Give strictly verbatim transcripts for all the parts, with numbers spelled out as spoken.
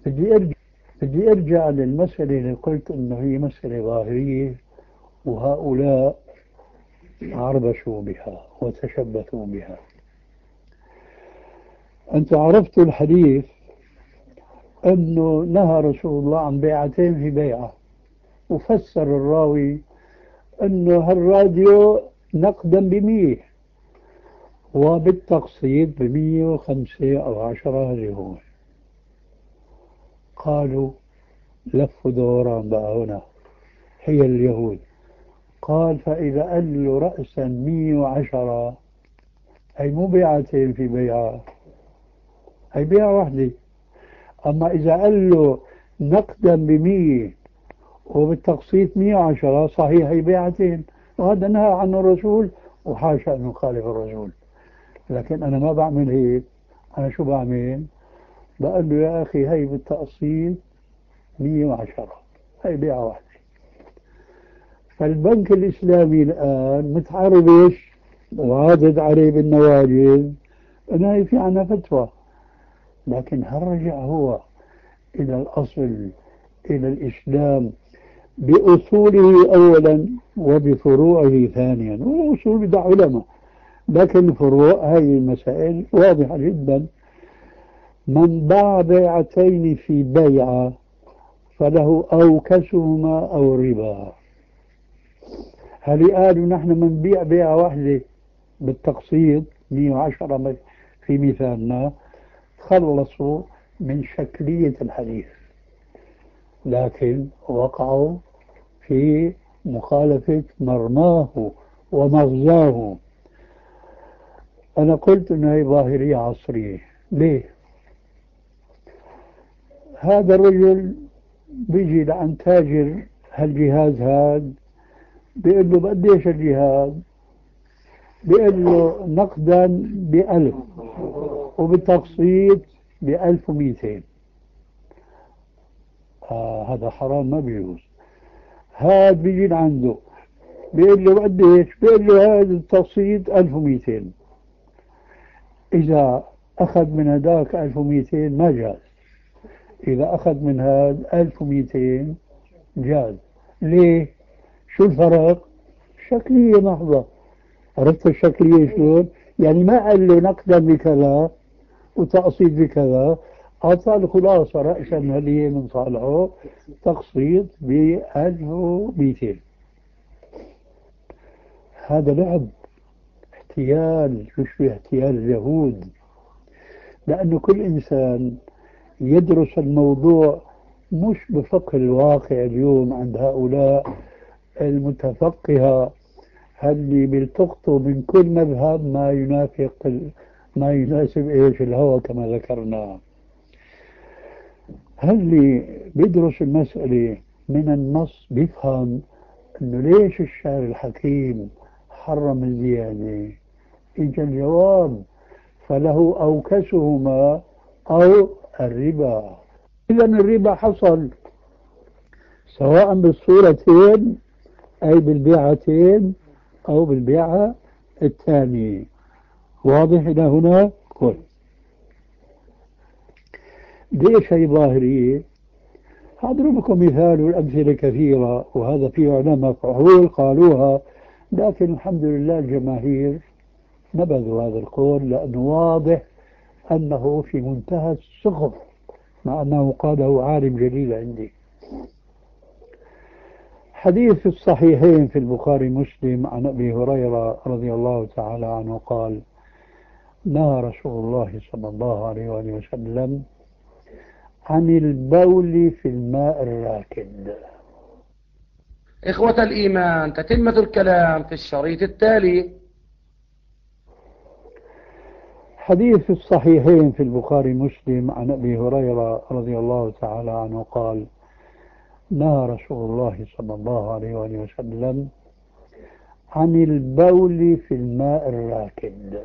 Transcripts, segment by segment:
بدي أرجع بدي أرجع للمسألة اللي قلت إنه هي مسألة ظاهرية، وهؤلاء عربشوا بها وتشبثوا بها. أنت عرفت الحديث أنه نهى رسول الله عن بيعتين في بيعة، وفسر الراوي أنه هالراديو نقدا بمية وبالتقسيط بمية وخمسة أو عشرة. هذه هو. قالوا لف دوران بقى هنا، هي اليهود. قال فإذا قال له رأسا مية وعشرة، أي مو بيعتين في بيعة، أي بيعة واحدة. أما إذا قال له نقدا بمية وبالتقسيط مية وعشرة، صحيح هي بيعتين، وهذا نهى عنه الرسول، وحاشا أن يخالف الرسول. لكن أنا ما بعمل هيك. أنا شو بعمل؟ بقول له يا أخي هي بالتقسيط مية وعشرة، هي بيعة واحدة. فالبنك الإسلامي الآن متعربش وعاضد عليه بالنواجذ أنه هي في عنا فتوى. لكن هل رجع هو إلى الأصل، إلى الإسلام بأصوله أولا وبفروعه ثانيا؟ والأصول بدع علماء، لكن الفروع هذه المسائل واضحة جدا. من باع بيعتين في بيعة فله أوكسهما أو الربا. هل قالوا نحن منبيع بيعة واحدة بالتقسيط مية وعشرة في مثالنا، تخلصوا من شكلية الحديث، لكن وقعوا في مخالفة مرماه ومغزاه. أنا قلت أنها ظاهرية عصرية. ليه؟ هذا الرجل بيجي لعند تاجر هالجهاز هذا، بيقول له بقديش الجهاز؟ بيقول له نقدا بألف وبالتقسيط بألف ومئتين. آه هذا حرام، ما بيجوز. هذا بيجي عنده بيقول له قديش؟ بيقول له هذا التقسيط ألف ومئتين. إذا أخذ من هذاك ألف ومئتين ما جاز، إذا أخذ من هذا ألف ومئتين جاز. ليه؟ شو الفرق؟ شكلية محضة. عرفت الشكلية شلون؟ يعني ما قال له نقدا بكذا وتقسيط بكذا، أعطى الخلاصة رأسا مالية من صالحه تقسيط بألف ومئتين. هذا لعب، احتيال يشبه احتيال اليهود. لأنه كل إنسان يدرس الموضوع مش بفقه الواقع اليوم عند هؤلاء المتفقهة اللي بيلتقطوا من كل مذهب ما ينافق ما يناسب ايش الهوى كما ذكرنا. اللي بيدرس المسألة من النص بيفهم انه ليش الشاعر الحكيم حرم الزيادة. اجا الجواب فله اوكسهما او الربا. اذا الربا حصل سواء بالصورتين اي بالبيعتين او بالبيعة الثانية. واضح إلى هنا؟ كل ليش هي ظاهرية؟ هضرب لكم مثال والأمثلة كثيرة، وهذا في علماء فحول قالوها، لكن الحمد لله الجماهير نبذوا هذا القول لأنه واضح أنه في منتهى السخف، مع أنه قاله عالم جليل عندي. حديث في الصحيحين في البخاري مسلم عن أبي هريرة رضي الله تعالى عنه قال: نهى رسول الله صلى الله عليه وآله وسلم عن البول في الماء الراكد. إخوة الإيمان، تتمة الكلام في الشريط التالي. حديث في الصحيحين في البخاري مسلم عن أبي هريرة رضي الله تعالى عنه قال: نهى رسول الله صلى الله عليه وآله وسلم عن البول في الماء الراكد.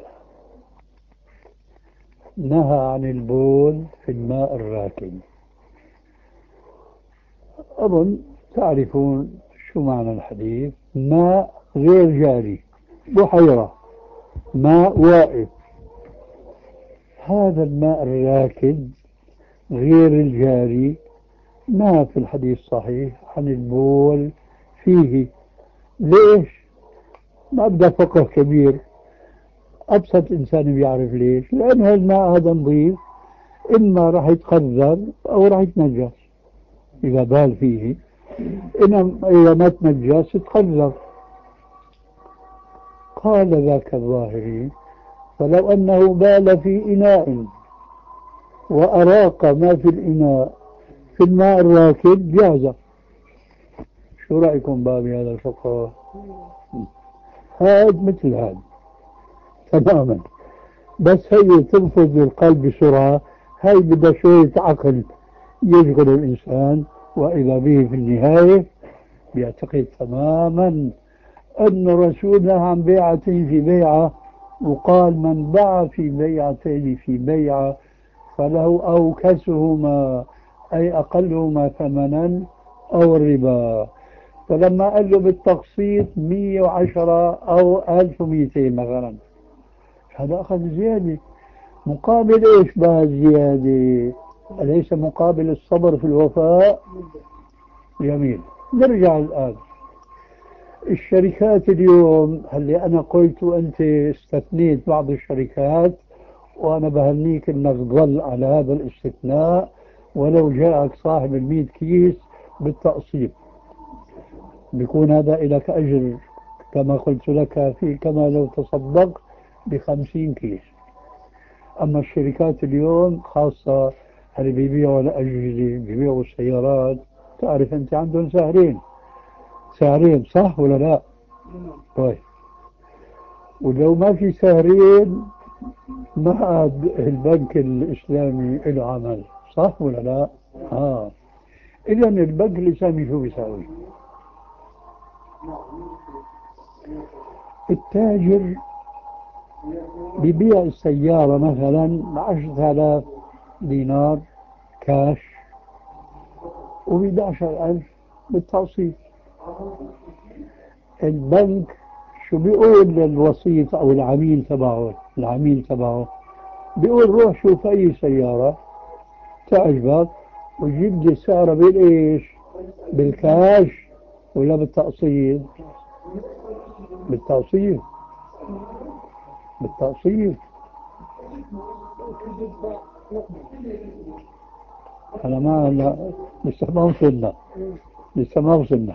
نهى عن البول في الماء الراكد. أظن تعرفون شو معنى الحديث. ماء غير جاري، بحيرة، ماء واقف. هذا الماء الراكد غير الجاري ما في الحديث صحيح عن البول فيه. ليش؟ ما بدأ فقه كبير، أبسط إنسان بيعرف ليش. لأن الماء هذا نظيف، إما راح يتخذر أو راح يتنجس إذا بال فيه، إنما إذا ما تنجس يتخذر. قال ذاك الظاهري: فلو أنه بال في إناء وأراق ما في الإناء في الماء الراكد جاز. شو رأيكم بابي هذا الفقه؟ هذا مثل هذا تماما، بس هي تنفذ القلب بسرعة، هاي بدها شوية عقل يشغل الإنسان، وإذا به في النهاية بيعتقد تماما أن رسولنا عن بيعتين في بيعة، وقال: من باع في بيعتين في بيعة فله أوكسهما، أي أقلهما ثمنا أو الربا. فلما قال له بالتقسيط مية وعشرة أو ألف ومئتين مثلا، هذا أخذ زيادة. مقابل إيش بقى الزيادة؟ أليس مقابل الصبر في الوفاء؟ جميل. نرجع الآن الشركات اليوم. هل أنا قلت وأنت استثنيت بعض الشركات، وأنا بهنيك أنك ظل على هذا الاستثناء، ولو جاءك صاحب المئة كيس بالتقسيط بيكون هذا لك أجر، كما قلت لك، في كما لو تصدق بخمسين كيس. أما الشركات اليوم خاصة اللي بيبيعوا الأجهزة، بيبيعوا السيارات، تعرف أنت عندهم سعرين سعرين صح ولا لا؟ طيب، ولو ما في سعرين ما عاد البنك الإسلامي له عمل، صح ولا لا؟ آه. إذن البنك الإسلامي شو بيساوي؟ التاجر بيبيع السيارة مثلا بعشرة آلاف دينار كاش، وبعشر ألف بالتقسيط. البنك شو بيقول للوسيط أو العميل تبعه العميل تبعه بيقول: روح شوف أي سيارة تعجبك وجيب لي سعرها بالإيش؟ بالكاش ولا بالتقسيط؟ بالتقسيط بالتقسيط أنا ما لا لسه ما وصلنا لسه ما وصلنا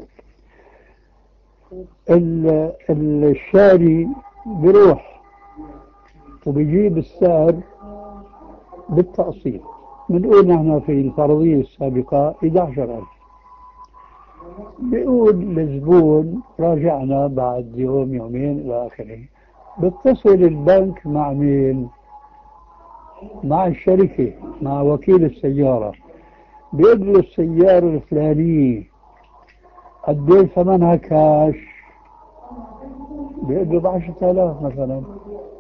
الشاري بيروح وبيجيب السعر بالتقسيط. بنقول نحن في الفرضية السابقة أحد عشر ألف، بيقول للزبون راجعنا بعد يوم يومين إلى آخره. بيتصل البنك مع مين؟ مع الشركة، مع وكيل السيارة، بيقول له السيارة الفلانية قد ايه ثمنها كاش؟ بيقول له بعشرة آلاف مثلا.